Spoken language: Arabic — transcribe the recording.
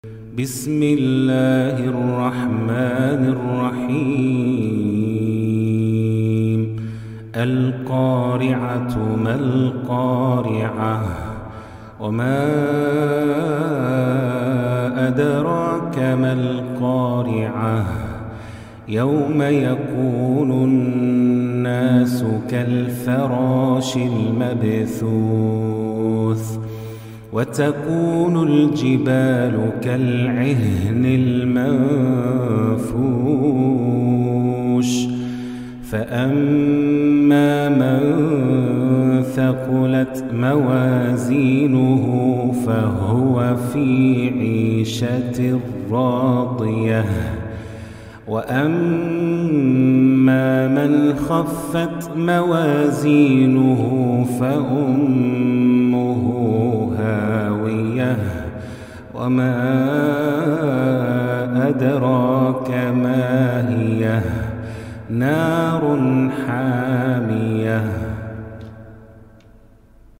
بسم الله الرحمن الرحيم القارعة ما القارعة وما أدراك ما القارعة يوم يكون الناس كالفراش المبثوث وتكون الجبال كالعهن المنفوش فأما من ثقلت موازينه فهو في عيشة راضية وأما من خفت موازينه فأمه هاوية وما أدراك ما هي نار حامية